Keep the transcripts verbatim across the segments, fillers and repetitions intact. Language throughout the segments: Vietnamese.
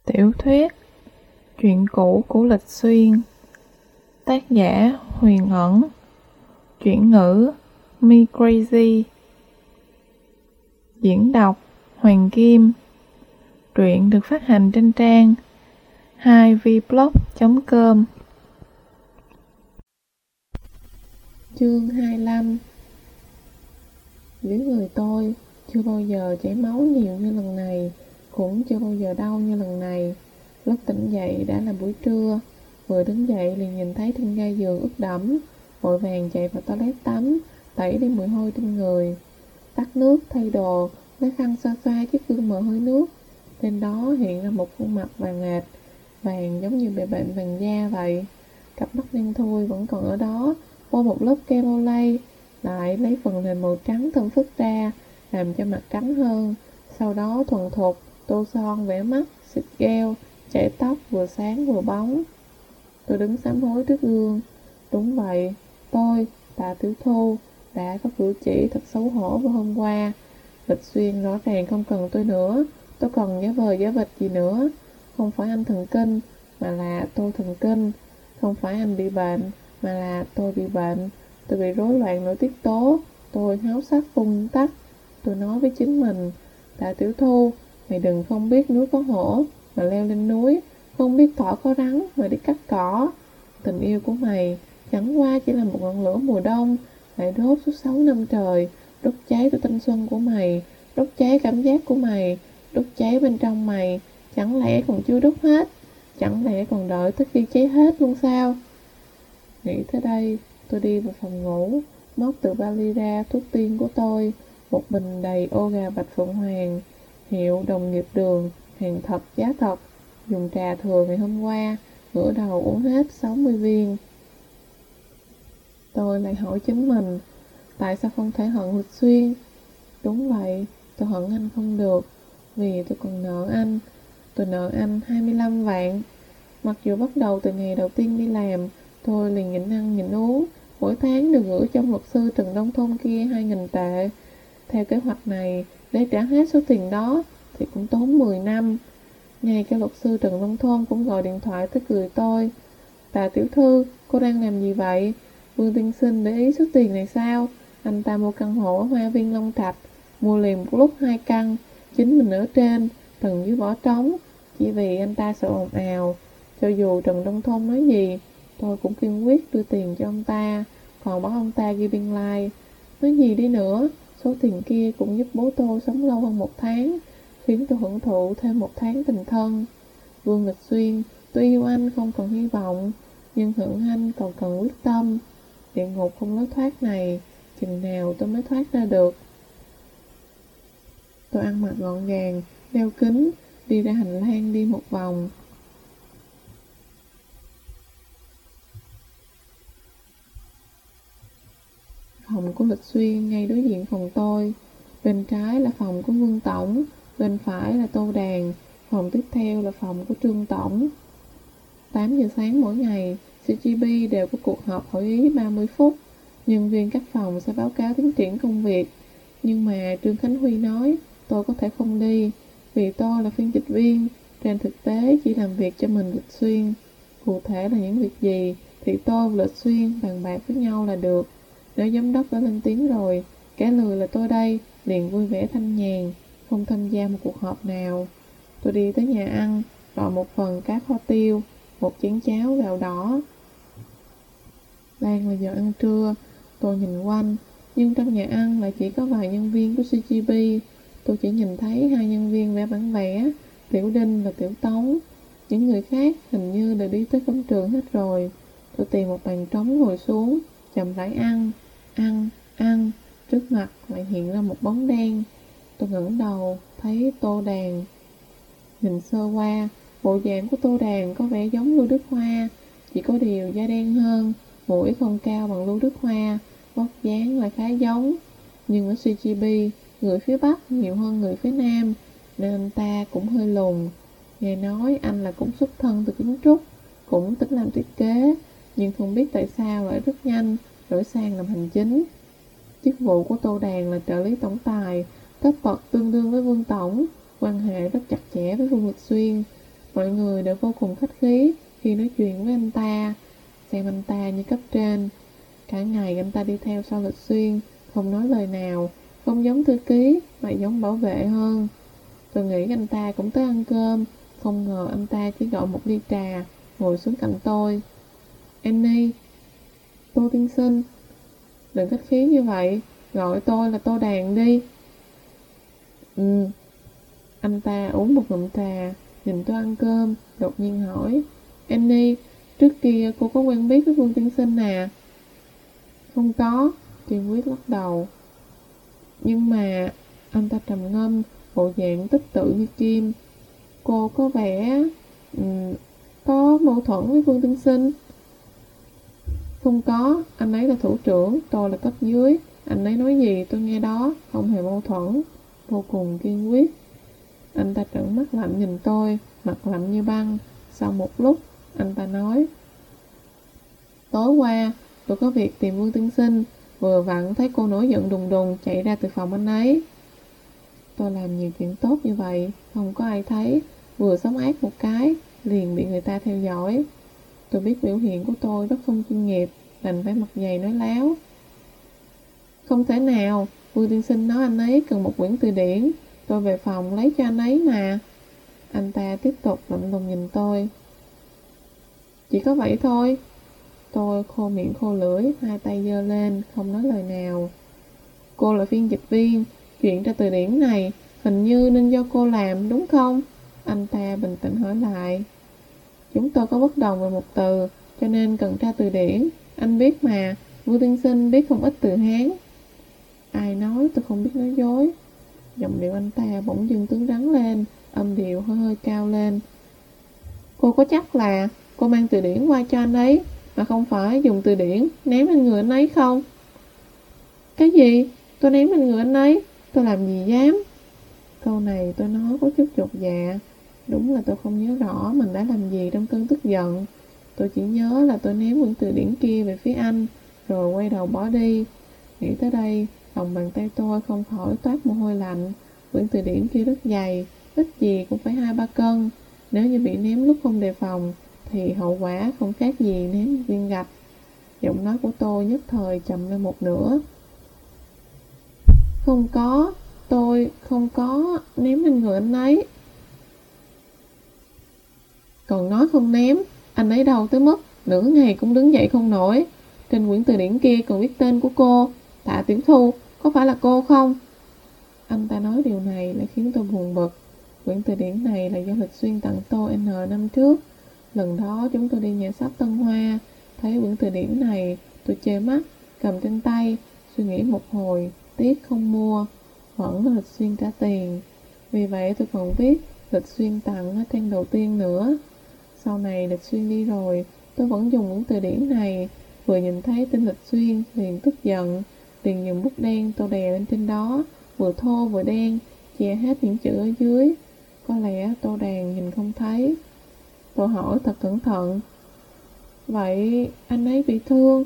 Tiểu thuyết Chuyện cũ của Lịch Xuyên. Tác giả Huyền Ẩn. Chuyển ngữ Me Crazy. Diễn đọc Hoàng Kim. Truyện được phát hành trên trang hai v blog chấm com. Chương hai mươi lăm. Dưới người tôi chưa bao giờ chảy máu nhiều như lần này, cũng chưa bao giờ đau như lần này. Lúc tỉnh dậy đã là buổi trưa, vừa đứng dậy liền nhìn thấy thân ga giường ướt đẫm, vội vàng chạy vào toilet tắm, tẩy đi mùi hôi trên người. Tắt nước, thay đồ, lấy khăn xoa xoa chiếc gương mờ hơi nước. Trên đó hiện ra một khuôn mặt vàng ạt, vàng giống như bị bệnh vàng da vậy. Cặp mắt đen thui vẫn còn ở đó, bôi một lớp kem Olay, lại lấy phần nền màu trắng thơm phức ra, làm cho mặt trắng hơn. Sau đó thuần thục tô son, vẽ mắt, xịt gel, chải tóc vừa sáng vừa bóng. Tôi đứng sám hối trước gương. Đúng vậy, tôi, Tạ Tiểu Thu, đã có cử chỉ thật xấu hổ vào hôm qua. Lịch Xuyên rõ ràng không cần tôi nữa, tôi còn giả vờ giả vịt gì nữa. Không phải anh thần kinh, mà là tôi thần kinh. Không phải anh bị bệnh, mà là tôi bị bệnh. Tôi bị rối loạn nội tiết tố. Tôi háo sắc phun tắc. Tôi nói với chính mình, Tạ Tiểu Thu, mày đừng không biết núi có hổ mà leo lên núi, không biết thỏ có rắn mà đi cắt cỏ. Tình yêu của mày chẳng qua chỉ là một ngọn lửa mùa đông, lại đốt suốt sáu năm trời, đốt cháy tôi thanh xuân của mày, đốt cháy cảm giác của mày, đốt cháy bên trong mày. Chẳng lẽ còn chưa đốt hết? Chẳng lẽ còn đợi tới khi cháy hết luôn sao? Nghĩ tới đây, tôi đi vào phòng ngủ, móc từ vali ra thuốc tiên của tôi, một bình đầy ô gà Bạch Phượng Hoàng, hiệu Đồng Nghiệp Đường, hàng thật giá thật, dùng trà thừa ngày hôm qua, ngửa đầu uống hết sáu mươi viên. Tôi lại hỏi chính mình, tại sao không thể hận Lịch Xuyên? Đúng vậy, tôi hận anh không được, vì tôi còn nợ anh. Tôi nợ anh hai mươi lăm vạn. Mặc dù bắt đầu từ ngày đầu tiên đi làm, tôi liền nhịn ăn nhịn uống, mỗi tháng đều gửi trong luật sư Trần Đông Thôn kia hai nghìn tệ. Theo kế hoạch này, để trả hết số tiền đó thì cũng tốn mười năm. Ngay cả luật sư Trần Đông Thôn cũng gọi điện thoại tới cười tôi. Tạ Tiểu Thư, cô đang làm gì vậy? Vương tiên sinh để ý số tiền này sao? Anh ta mua căn hộ ở Hoa Viên Long Trạch, mua liền một lúc hai căn, chính mình ở trên, tầng dưới bỏ trống, chỉ vì anh ta sợ ồn ào. Cho dù Trần Đông Thôn nói gì, tôi cũng kiên quyết đưa tiền cho ông ta, còn bảo ông ta ghi biên lai. Nói gì đi nữa, số tiền kia cũng giúp bố tôi sống lâu hơn một tháng, khiến tôi hưởng thụ thêm một tháng tình thân. Vương Lịch Xuyên, tôi yêu anh không còn hy vọng, nhưng hận anh còn cần quyết tâm. Địa ngục không lối thoát này, chừng nào tôi mới thoát ra được? Tôi ăn mặc gọn gàng, đeo kính, đi ra hành lang đi một vòng. Phòng của Lịch Xuyên ngay đối diện phòng tôi. Bên trái là phòng của Vương Tổng, bên phải là Tô Đàn, phòng tiếp theo là phòng của Trương Tổng. tám giờ sáng mỗi ngày, xê giê bê đều có cuộc họp hội ý ba mươi phút. Nhân viên các phòng sẽ báo cáo tiến triển công việc. Nhưng mà Trương Khánh Huy nói tôi có thể không đi, vì tôi là phiên dịch viên, trên thực tế chỉ làm việc cho mình Lịch Xuyên. Cụ thể là những việc gì thì tôi và Lịch Xuyên bàn bạc với nhau là được. Nếu giám đốc đã lên tiếng rồi, kẻ lười là tôi đây, liền vui vẻ thanh nhàn, không tham gia một cuộc họp nào. Tôi đi tới nhà ăn, gọi một phần cá kho tiêu, một chén cháo gạo đỏ. Đang là giờ ăn trưa, tôi nhìn quanh, nhưng trong nhà ăn lại chỉ có vài nhân viên của xê giê bê. Tôi chỉ nhìn thấy hai nhân viên vẽ bản vẽ, Tiểu Đinh và Tiểu Tống. Những người khác hình như đều đi tới công trường hết rồi. Tôi tìm một bàn trống ngồi xuống, chậm rãi ăn, ăn, ăn. Trước mặt lại hiện ra một bóng đen. Tôi ngẩng đầu, thấy Tô Đàn. Nhìn sơ qua, bộ dạng của Tô Đàn có vẻ giống Lưu Đức Hoa, chỉ có điều da đen hơn, mũi không cao bằng Lưu Đức Hoa, vóc dáng lại khá giống. Nhưng ở xê giê bê, người phía Bắc nhiều hơn người phía Nam, nên anh ta cũng hơi lùn. Nghe nói anh là cũng xuất thân từ kiến trúc, cũng tính làm thiết kế, nhưng không biết tại sao lại rất nhanh đổi sang làm hành chính. Chức vụ của Tô Đàn là trợ lý tổng tài, cấp bậc tương đương với Vương Tổng, quan hệ rất chặt chẽ với Vương Lịch Xuyên. Mọi người đều vô cùng khách khí khi nói chuyện với anh ta, xem anh ta như cấp trên. Cả ngày anh ta đi theo sau Lịch Xuyên, không nói lời nào, không giống thư ký mà giống bảo vệ hơn. Tôi nghĩ anh ta cũng tới ăn cơm, không ngờ anh ta chỉ gọi một ly trà, ngồi xuống cạnh tôi. Annie, Tô tiên sinh, đừng khách khí như vậy, gọi tôi là Tô Đàn đi. Ừ. Anh ta uống một ngụm trà, nhìn tôi ăn cơm, đột nhiên hỏi. Annie, trước kia cô có quen biết với Vương tiên sinh à? Không có, Kiên quyết lắc đầu. Nhưng mà, anh ta trầm ngâm, bộ dạng tích tự như kim. Cô có vẻ um, có mâu thuẫn với Vương tiên sinh. Không có, anh ấy là thủ trưởng, tôi là cấp dưới. Anh ấy nói gì tôi nghe đó, không hề mâu thuẫn. Vô cùng kiên quyết. Anh ta trợn mắt lạnh nhìn tôi, mặt lạnh như băng. Sau một lúc, anh ta nói. Tối qua, tôi có việc tìm Vương tiên sinh. Vừa vặn thấy cô nổi giận đùng đùng chạy ra từ phòng anh ấy. Tôi làm nhiều chuyện tốt như vậy, không có ai thấy. Vừa sống ác một cái, liền bị người ta theo dõi. Tôi biết biểu hiện của tôi rất không chuyên nghiệp, đành phải mặt dày nói láo. Không thể nào, Vương tiên sinh nói anh ấy cần một quyển từ điển. Tôi về phòng lấy cho anh ấy mà. Anh ta tiếp tục lạnh lùng nhìn tôi. Chỉ có vậy thôi. Tôi khô miệng khô lưỡi, hai tay giơ lên, không nói lời nào. Cô là phiên dịch viên, chuyện ra từ điển này hình như nên do cô làm, đúng không? Anh ta bình tĩnh hỏi lại. Chúng tôi có bất đồng về một từ, cho nên cần tra từ điển. Anh biết mà, Vương tiên sinh biết không ít từ Hán. Ai nói tôi không biết nói dối. Giọng điệu anh ta bỗng dưng cứng rắn lên, âm điệu hơi hơi cao lên. Cô có chắc là cô mang từ điển qua cho anh ấy, mà không phải dùng từ điển ném lên người anh ấy không? Cái gì? Tôi ném lên người anh ấy? Tôi làm gì dám? Câu này tôi nói có chút chột dạ. Đúng là tôi không nhớ rõ mình đã làm gì trong cơn tức giận. Tôi chỉ nhớ là tôi ném quyển từ điển kia về phía anh, rồi quay đầu bỏ đi. Nghĩ tới đây, lòng bàn tay tôi không khỏi toát mồ hôi lạnh. Quyển từ điển kia rất dày, ít gì cũng phải hai ba cân. Nếu như bị ném lúc không đề phòng, thì hậu quả không khác gì ném viên gạch. Giọng nói của tôi nhất thời chậm lên một nửa. Không có, tôi không có ném lên người anh ấy. Còn nói không ném, anh ấy đau tới mức nửa ngày cũng đứng dậy không nổi. Trên quyển từ điển kia còn viết tên của cô, Tạ Tiểu Thu, có phải là cô không? Anh ta nói điều này lại khiến tôi buồn bực. Quyển từ điển này là do Lịch Xuyên tặng tôi N năm trước. Lần đó chúng tôi đi nhà sách Tân Hoa, thấy quyển từ điển này, tôi chê mắt, cầm trên tay, suy nghĩ một hồi, tiếc không mua, vẫn là Lịch Xuyên trả tiền. Vì vậy tôi còn viết Lịch Xuyên tặng ở trang đầu tiên nữa. Sau này Lịch Xuyên đi rồi, tôi vẫn dùng quyển từ điển này, vừa nhìn thấy tên Lịch Xuyên liền tức giận, liền dùng bút đen tô đè lên trên đó, vừa thô vừa đen, che hết những chữ ở dưới. Có lẽ Tô Đàn nhìn không thấy. Tôi hỏi thật cẩn thận. Vậy anh ấy bị thương?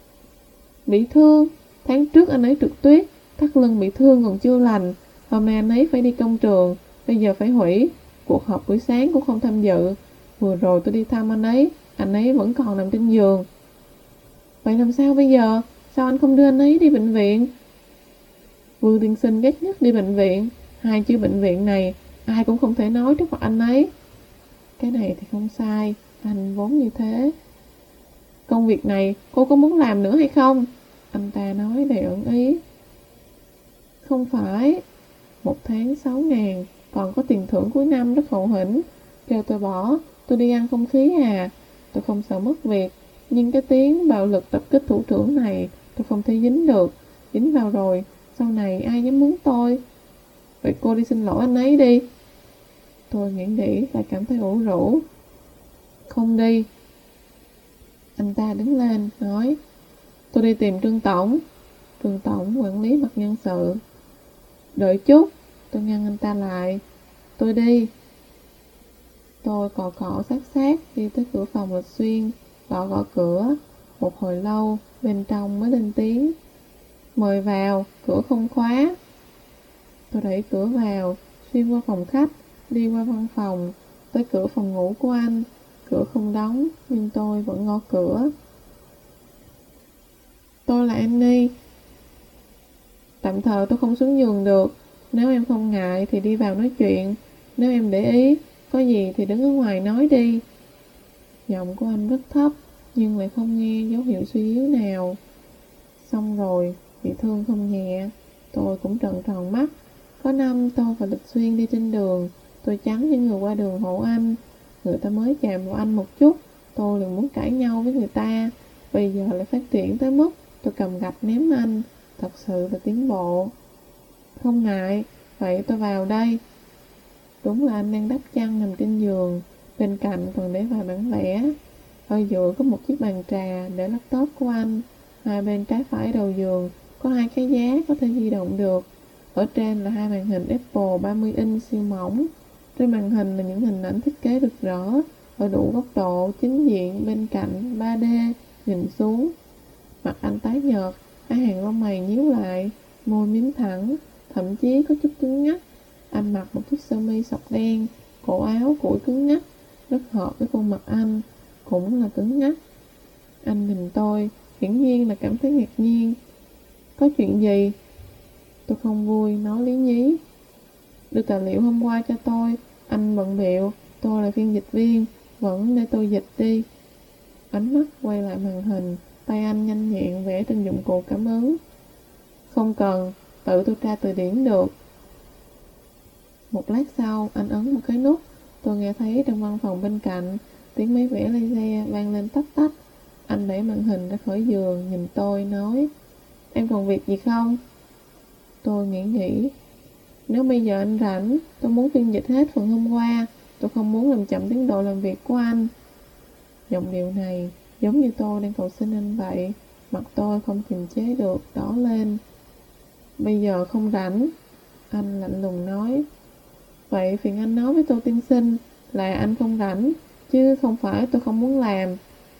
Bị thương? Tháng trước anh ấy trượt tuyết, thắt lưng bị thương còn chưa lành. Hôm nay anh ấy phải đi công trường, bây giờ phải hủy. Cuộc họp buổi sáng cũng không tham dự. Vừa rồi tôi đi thăm anh ấy, anh ấy vẫn còn nằm trên giường. Vậy làm sao bây giờ? Sao anh không đưa anh ấy đi bệnh viện? Vương tiên sinh ghét nhất đi bệnh viện. Hai chữ bệnh viện này ai cũng không thể nói trước mặt anh ấy. Cái này thì không sai, anh vốn như thế. Công việc này cô có muốn làm nữa hay không? Anh ta nói đầy ẩn ý. Không phải. Một tháng sáu ngàn, còn có tiền thưởng cuối năm rất hậu hĩnh. Kêu tôi bỏ, tôi đi ăn không khí à. Tôi không sợ mất việc, nhưng cái tiếng bạo lực tập kích thủ trưởng này tôi không thể dính được. Dính vào rồi, sau này ai dám muốn tôi? Vậy cô đi xin lỗi anh ấy đi. Tôi nghĩ nghĩ lại cảm thấy ủ rũ. Không đi. Anh ta đứng lên, nói. Tôi đi tìm Trương Tổng. Trương Tổng quản lý mặt nhân sự. Đợi chút. Tôi ngăn anh ta lại. Tôi đi. Tôi cọ cọ sát sát đi tới cửa phòng Lịch Xuyên, gõ gõ cửa. Một hồi lâu, bên trong mới lên tiếng. Mời vào, cửa không khóa. Tôi đẩy cửa vào, xuyên qua phòng khách, đi qua văn phòng, tới cửa phòng ngủ của anh. Cửa không đóng, nhưng tôi vẫn gõ cửa. Tôi là Annie. Tạm thời tôi không xuống giường được. Nếu em không ngại thì đi vào nói chuyện. Nếu em để ý, có gì thì đứng ở ngoài nói đi. Giọng của anh rất thấp, nhưng lại không nghe dấu hiệu suy yếu nào. Xong rồi, bị thương không nhẹ. Tôi cũng trợn tròn mắt. Có năm tôi và Lịch Xuyên đi trên đường, tôi chắn những người qua đường hộ anh. Người ta mới chạm vào anh một chút, tôi liền muốn cãi nhau với người ta. Bây giờ lại phát triển tới mức tôi cầm gạch ném anh. Thật sự là tiến bộ. Không ngại, vậy tôi vào đây. Đúng là anh đang đắp chăn nằm trên giường, bên cạnh còn để vài bản vẽ. Ở giữa có một chiếc bàn trà để laptop của anh. Hai bên trái phải đầu giường có hai cái giá có thể di động được. Ở trên là hai màn hình Apple ba mươi inch siêu mỏng. Trên màn hình là những hình ảnh thiết kế rực rỡ, ở đủ góc độ, chính diện, bên cạnh, ba D, nhìn xuống. Mặt anh tái nhợt, hai hàng lông mày nhíu lại, môi miếm thẳng, thậm chí có chút cứng nhắc. Anh mặc một chiếc sơ mi sọc đen, cổ áo củi cứng nhắc, rất hợp với khuôn mặt anh, cũng là cứng nhắc. Anh nhìn tôi, hiển nhiên là cảm thấy ngạc nhiên. Có chuyện gì? Tôi không vui, nói lý nhí. Đưa tài liệu hôm qua cho tôi. Anh bận bịu, tôi là phiên dịch viên, vẫn để tôi dịch đi. Ánh mắt quay lại màn hình, tay anh nhanh nhẹn vẽ trên dụng cụ cảm ứng. Không cần, tự tôi tra từ điển được. Một lát sau, anh ấn một cái nút. Tôi nghe thấy trong văn phòng bên cạnh, tiếng máy vẽ laser vang lên tách tách. Anh đẩy màn hình ra khỏi giường, nhìn tôi, nói: Em còn việc gì không? Tôi nghĩ nghĩ. Nếu bây giờ anh rảnh, tôi muốn phiên dịch hết phần hôm qua. Tôi không muốn làm chậm tiến độ làm việc của anh. Giọng điệu này giống như tôi đang cầu xin anh vậy. Mặt tôi không kiềm chế được, đỏ lên. Bây giờ không rảnh. Anh lạnh lùng nói. Vậy phiền anh nói với tôi tiên sinh là anh không rảnh, chứ không phải tôi không muốn làm.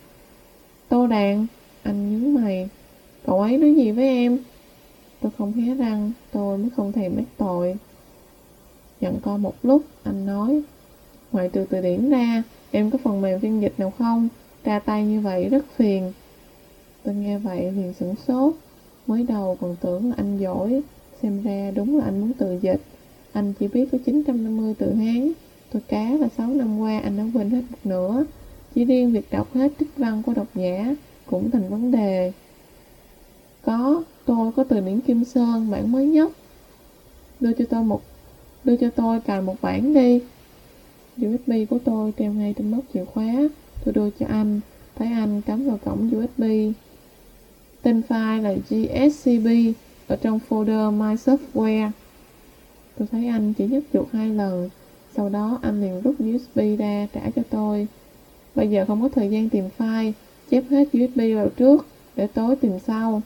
Tô Đàn. Anh nhướng mày. Cậu ấy nói gì với em? Tôi không hé răng, tôi mới không thèm mắc tội. Giận co một lúc, anh nói: Ngoại trừ từ điển ra, em có phần mềm phiên dịch nào không? Tra tay như vậy rất phiền. Tôi nghe vậy liền sửng sốt. Mới đầu còn tưởng là anh giỏi, xem ra đúng là anh muốn tự dịch. Anh chỉ biết có chín trăm năm mươi từ Hán. Tôi cá là sáu năm qua anh đã quên hết một nửa. Chỉ riêng việc đọc hết trích văn của độc giả cũng thành vấn đề. Có, tôi có từ điển Kim Sơn bản mới nhất. Đưa cho tôi một Đưa cho tôi cài một bản đi. u ét bê của tôi treo ngay trên móc chìa khóa. Tôi đưa cho anh, thấy anh cắm vào cổng u ét bê. Tên file là giê ét xê bê ở trong folder My Software. Tôi thấy anh chỉ nhấp chuột hai lần, sau đó anh liền rút u ét bê ra trả cho tôi. Bây giờ không có thời gian tìm file, chép hết u ét bê vào trước, để tối tìm sau.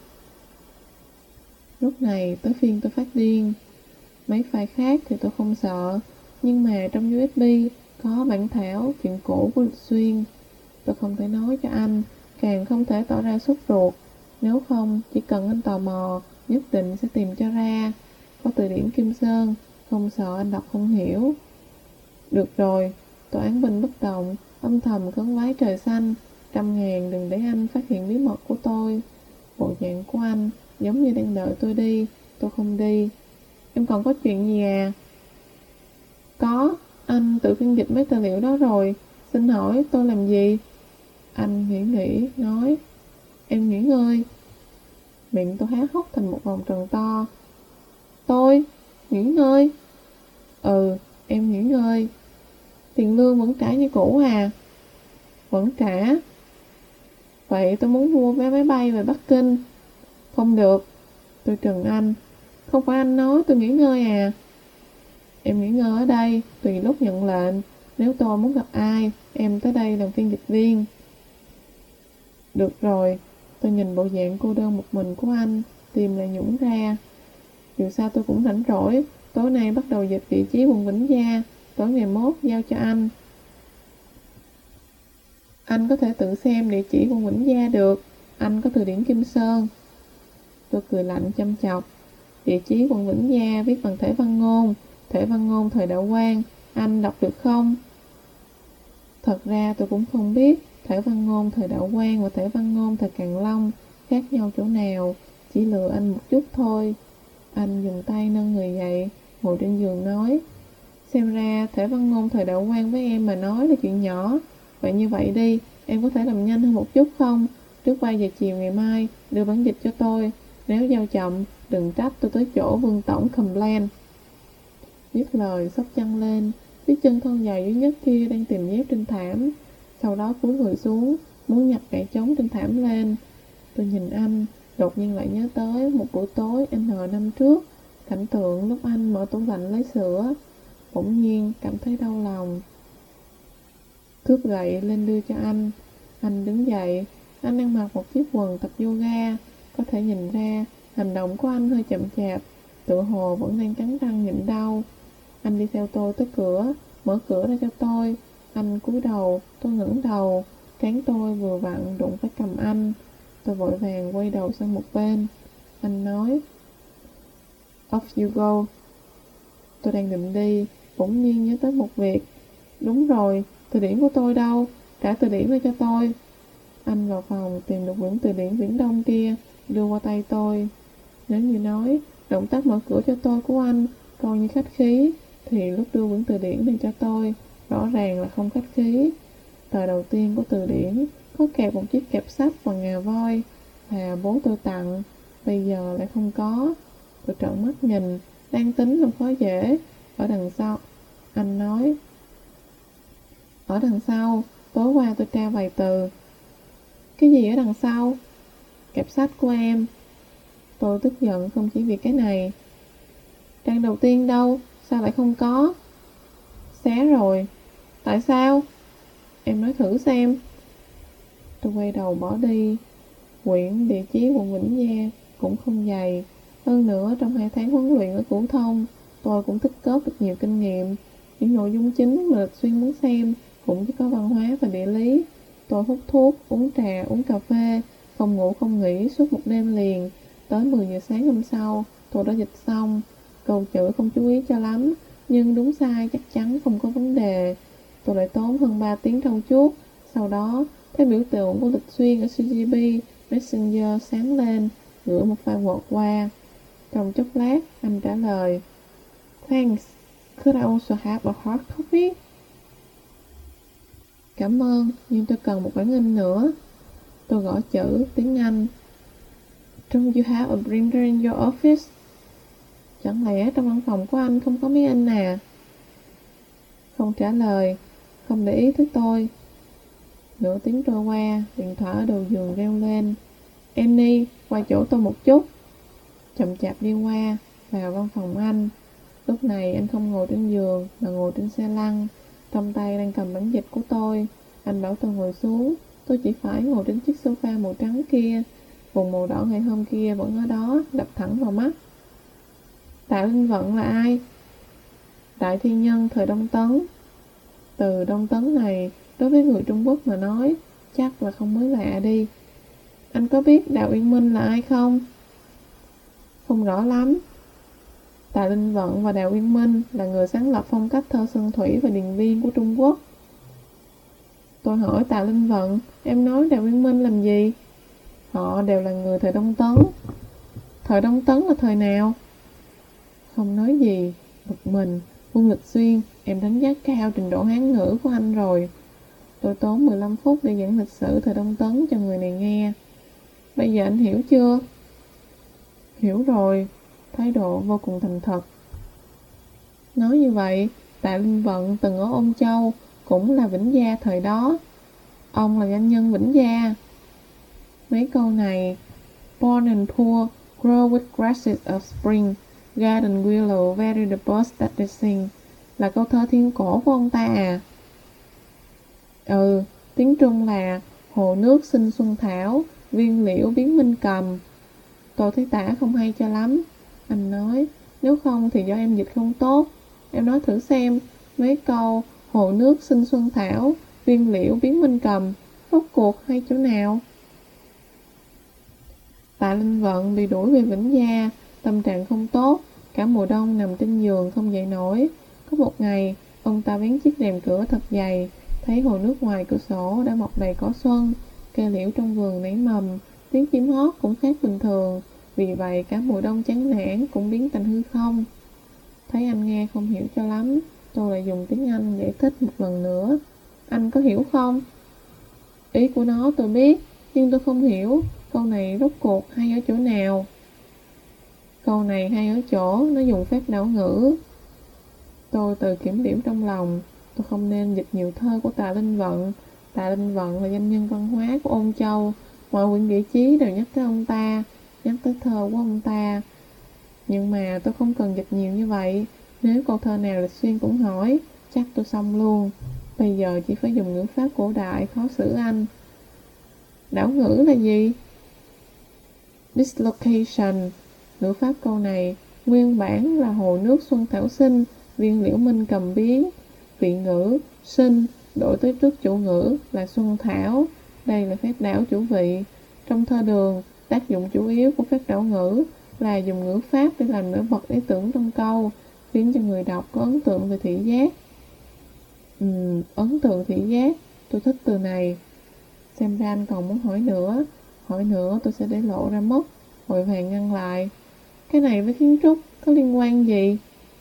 Lúc này tới phiên tôi phát điên. Mấy file khác thì tôi không sợ, nhưng mà trong u ét bê có bản thảo chuyện cũ của Lịch Xuyên. Tôi không thể nói cho anh, càng không thể tỏ ra sốt ruột. Nếu không, chỉ cần anh tò mò, nhất định sẽ tìm cho ra. Có từ điển Kim Sơn, không sợ anh đọc không hiểu. Được rồi, tôi án binh bất động, âm thầm khấn vái trời xanh. Trăm ngàn đừng để anh phát hiện bí mật của tôi. Bộ dạng của anh giống như đang đợi tôi đi. Tôi không đi. Em còn có chuyện gì à? Có, anh tự phiên dịch mấy tài liệu đó rồi. Xin hỏi tôi làm gì? Anh nghĩ nghĩ, nói: Em nghỉ ngơi. Miệng tôi há hốc thành một vòng tròn to. Tôi? Nghỉ ngơi? Ừ, em nghỉ ngơi. Tiền lương vẫn trả như cũ à? Vẫn trả. Vậy tôi muốn mua vé máy bay về Bắc Kinh. Không được. Tôi trừng anh. Không phải anh nói tôi nghỉ ngơi à? Em nghỉ ngơi ở đây, tùy lúc nhận lệnh. Nếu tôi muốn gặp ai, em tới đây làm phiên dịch viên. Được rồi. Tôi nhìn bộ dạng cô đơn một mình của anh, tim lại nhũn ra. Dù sao tôi cũng rảnh rỗi. Tối nay bắt đầu dịch vị trí quận Vĩnh Gia. Tối ngày mốt giao cho anh. Anh có thể tự xem địa chỉ quận Vĩnh Gia được. Anh có từ điển Kim Sơn. Tôi cười lạnh chăm chọc. Địa chí quận Vĩnh Gia viết bằng thể văn ngôn. Thể văn ngôn thời Đạo Quang. Anh đọc được không? Thật ra tôi cũng không biết thể văn ngôn thời Đạo Quang và thể văn ngôn thời Càn Long khác nhau chỗ nào, chỉ lừa anh một chút thôi. Anh dùng tay nâng người dậy, ngồi trên giường nói, xem ra thể văn ngôn thời Đạo Quang với em mà nói là chuyện nhỏ. Vậy như vậy đi, em có thể làm nhanh hơn một chút không? Trước ba giờ chiều ngày mai, đưa bản dịch cho tôi. Nếu giao chậm, đừng trách tôi tới chỗ Vương Tổng complain. Dứt lời, xốc chân lên, biết chân thon dài duy nhất kia đang tìm dép trên thảm. Sau đó cúi người xuống, muốn nhặt kẻ trống trên thảm lên. Tôi nhìn anh, đột nhiên lại nhớ tới một buổi tối N năm trước, cảnh tượng lúc anh mở tủ lạnh lấy sữa. Bỗng nhiên cảm thấy đau lòng. Cướp gậy lên đưa cho anh. Anh đứng dậy, anh đang mặc một chiếc quần tập yoga. Có thể nhìn ra hành động của anh hơi chậm chạp, tựa hồ vẫn đang cắn răng nhịn đau. Anh đi theo tôi tới cửa, mở cửa ra cho tôi. Anh cúi đầu, tôi ngẩng đầu, trán tôi vừa vặn đụng phải cầm anh. Tôi vội vàng quay đầu sang một bên. Anh nói, off you go. Tôi đang định đi, bỗng nhiên nhớ tới một việc. Đúng rồi, từ điển của tôi đâu? Trả từ điển ra cho tôi. Anh vào phòng tìm được quyển từ điển Viễn Đông kia, đưa qua tay tôi. Nếu như nói, động tác mở cửa cho tôi của anh coi như khách khí, thì lúc đưa quyển từ điển này cho tôi, rõ ràng là không khách khí. Tờ đầu tiên của từ điển có kẹp một chiếc kẹp sách bằng ngà voi, là bố tôi tặng, bây giờ lại không có. Tôi trợn mắt nhìn, đang tính làm khó dễ. Ở đằng sau, anh nói, ở đằng sau, tối qua tôi tra vài từ. Cái gì ở đằng sau? Kẹp sách của em. Tôi tức giận không chỉ vì cái này. Trang đầu tiên đâu? Sao lại không có? Xé rồi. Tại sao? Em nói thử xem. Tôi quay đầu bỏ đi. Quyển địa chí quận Vĩnh Gia cũng không dày. Hơn nữa, trong hai tháng huấn luyện ở Cửu Thông, tôi cũng tích góp được nhiều kinh nghiệm. Những nội dung chính mà Lịch Xuyên muốn xem cũng chỉ có văn hóa và địa lý. Tôi hút thuốc, uống trà, uống cà phê, không ngủ không nghỉ suốt một đêm liền. Tới mười giờ sáng hôm sau, tôi đã dịch xong. Câu chữ không chú ý cho lắm, nhưng đúng sai chắc chắn không có vấn đề. Tôi lại tốn hơn ba tiếng trau chuốt. Sau đó, thấy biểu tượng của Lịch Xuyên ở xê giê pê Messenger sáng lên, gửi một file Word qua. Trong chốc lát, anh trả lời, Thanks, could I also have a hard copy? Cảm ơn, nhưng tôi cần một bản in nữa. Tôi gõ chữ tiếng Anh. Don't you have a printer in your office? Chẳng lẽ trong văn phòng của anh không có máy in à? Không trả lời, không để ý tới tôi. Nửa tiếng trôi qua, điện thoại ở đầu giường reo lên. Annie, qua chỗ tôi một chút. Chậm chạp đi qua, vào văn phòng anh. Lúc này anh không ngồi trên giường, mà ngồi trên xe lăn. Trong tay đang cầm bản dịch của tôi. Anh bảo tôi ngồi xuống. Tôi chỉ phải ngồi trên chiếc sofa màu trắng kia. Vùng màu đỏ ngày hôm kia vẫn ở đó, đập thẳng vào mắt. Tạ Linh Vận là ai? Đại thi nhân thời Đông Tấn. Từ Đông Tấn này, đối với người Trung Quốc mà nói, chắc là không mới lạ đi. Anh có biết Đào Uyên Minh là ai không? Không rõ lắm. Tạ Linh Vận và Đào Uyên Minh là người sáng lập phong cách thơ Sơn Thủy và Điền Viên của Trung Quốc. Tôi hỏi Tạ Linh Vận, em nói Đào Uyên Minh làm gì? Họ đều là người thời Đông Tấn. Thời Đông Tấn là thời nào? Không nói gì, bực mình. Quân Lịch Xuyên, em đánh giá cao trình độ Hán ngữ của anh rồi. Tôi tốn mười lăm phút để giảng lịch sử thời Đông Tấn cho người này nghe. Bây giờ anh hiểu chưa? Hiểu rồi. Thái độ vô cùng thành thật. Nói như vậy, Tạ Linh Vận từng ở Ôn Châu, cũng là Vĩnh Gia thời đó. Ông là doanh nhân Vĩnh Gia. Mấy câu này, Born and poor, grow with grasses of spring, garden willow vary the birds that they sing, là câu thơ thiên cổ của ông ta à? Ừ, tiếng Trung là hồ nước sinh xuân thảo, viên liễu biến minh cầm. Tôi thấy tả không hay cho lắm. Anh nói, nếu không thì do em dịch không tốt. Em nói thử xem, mấy câu hồ nước sinh xuân thảo, viên liễu biến minh cầm, rốt cuộc hay chỗ nào? Tạ Linh Vận bị đuổi về Vĩnh Gia, tâm trạng không tốt, cả mùa đông nằm trên giường không dậy nổi. Có một ngày, ông ta vén chiếc rèm cửa thật dày, Thấy hồ nước ngoài cửa sổ đã mọc đầy cỏ xuân, cây liễu trong vườn nảy mầm, tiếng chim hót cũng khác bình thường, vì vậy cả mùa đông chán nản cũng biến thành hư không. Thấy anh nghe không hiểu cho lắm, tôi lại dùng tiếng Anh giải thích một lần nữa. Anh có hiểu không? Ý của nó tôi biết, nhưng tôi không hiểu, câu này rốt cuộc hay ở chỗ nào? Câu này hay ở chỗ nó dùng phép đảo ngữ. Tôi tự kiểm điểm trong lòng, tôi không nên dịch nhiều thơ của Tạ Linh Vận. Tạ Linh Vận là danh nhân văn hóa của Ôn Châu, mọi quyển giải trí đều nhắc tới ông ta, nhắc tới thơ của ông ta. Nhưng mà tôi không cần dịch nhiều như vậy, nếu câu thơ nào Lịch Xuyên cũng hỏi, chắc tôi xong luôn. Bây giờ chỉ phải dùng ngữ pháp cổ đại khó xử anh. Đảo ngữ là gì? Dislocation. Ngữ pháp câu này nguyên bản là hồ nước xuân thảo sinh, viên liễu minh cầm biếng. Vị ngữ sinh đổi tới trước chủ ngữ là xuân thảo. Đây là phép đảo chủ vị. Trong thơ Đường, tác dụng chủ yếu của phép đảo ngữ là dùng ngữ pháp để làm nổi bật ý tưởng trong câu, khiến cho người đọc có ấn tượng về thị giác. Ừm, ấn tượng thị giác, tôi thích từ này. Xem ra anh còn muốn hỏi nữa. Hỏi nữa tôi sẽ để lộ ra mất. Vội vàng ngăn lại. Cái này với kiến trúc có liên quan gì?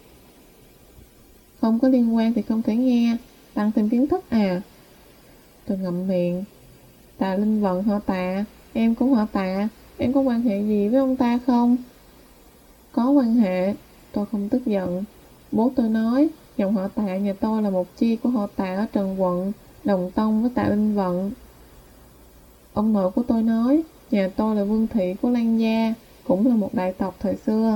Không có liên quan thì không thể nghe. Tăng thêm kiến thức à? Tôi ngậm miệng. Tạ Linh Vận họ Tạ, em cũng họ Tạ. Em có quan hệ gì với ông ta không? Có quan hệ. Tôi không tức giận. Bố tôi nói dòng họ Tạ nhà tôi là một chi của họ Tạ ở Trần Quận, đồng tông với Tạ Linh Vận. Ông nội của tôi nói nhà tôi là vương thị của Lan Gia, cũng là một đại tộc thời xưa.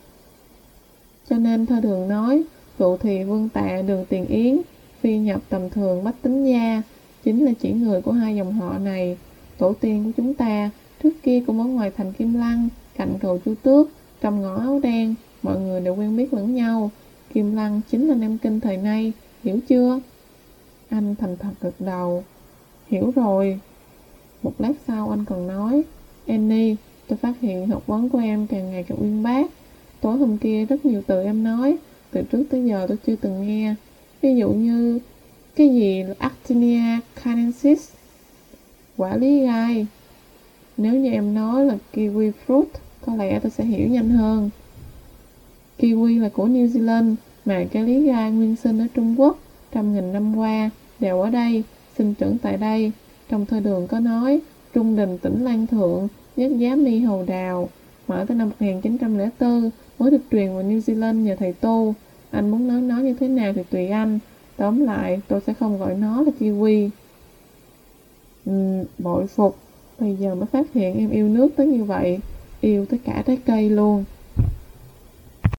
Cho nên thơ Đường nói cựu thì vương Tạ Đường Tiền Yến, phi nhập tầm thường bách tính gia, chính là chỉ người của hai dòng họ này. Tổ tiên của chúng ta trước kia cũng ở ngoài thành Kim Lăng, cạnh cầu Chu Tước, trong ngõ áo đen, mọi người đều quen biết lẫn nhau. Kim Lăng chính là Nam Kinh thời nay, hiểu chưa? Anh thành thật gật đầu. Hiểu rồi. Một lát sau anh còn nói, Annie, tôi phát hiện học vấn của em càng ngày càng uyên bác. Tối hôm kia rất nhiều từ em nói, từ trước tới giờ tôi chưa từng nghe. Ví dụ như, cái gì là Actinia canadensis, quả lý gai. Nếu như em nói là kiwi fruit, có lẽ tôi sẽ hiểu nhanh hơn. Kiwi là của New Zealand, mà cái lý gai nguyên sinh ở Trung Quốc, trăm nghìn năm qua, đều ở đây, sinh trưởng tại đây. Trong thơ Đường có nói, Trung Đình tỉnh Lan Thượng, nhất giá mi hầu đào, mở tới năm một nghìn chín trăm lẻ bốn, mới được truyền vào New Zealand nhờ thầy tu. Anh muốn nói nó như thế nào thì tùy anh. Tóm lại, tôi sẽ không gọi nó là kiwi. Uhm, bội phục. Bây giờ mới phát hiện em yêu nước tới như vậy, yêu tới cả trái cây luôn.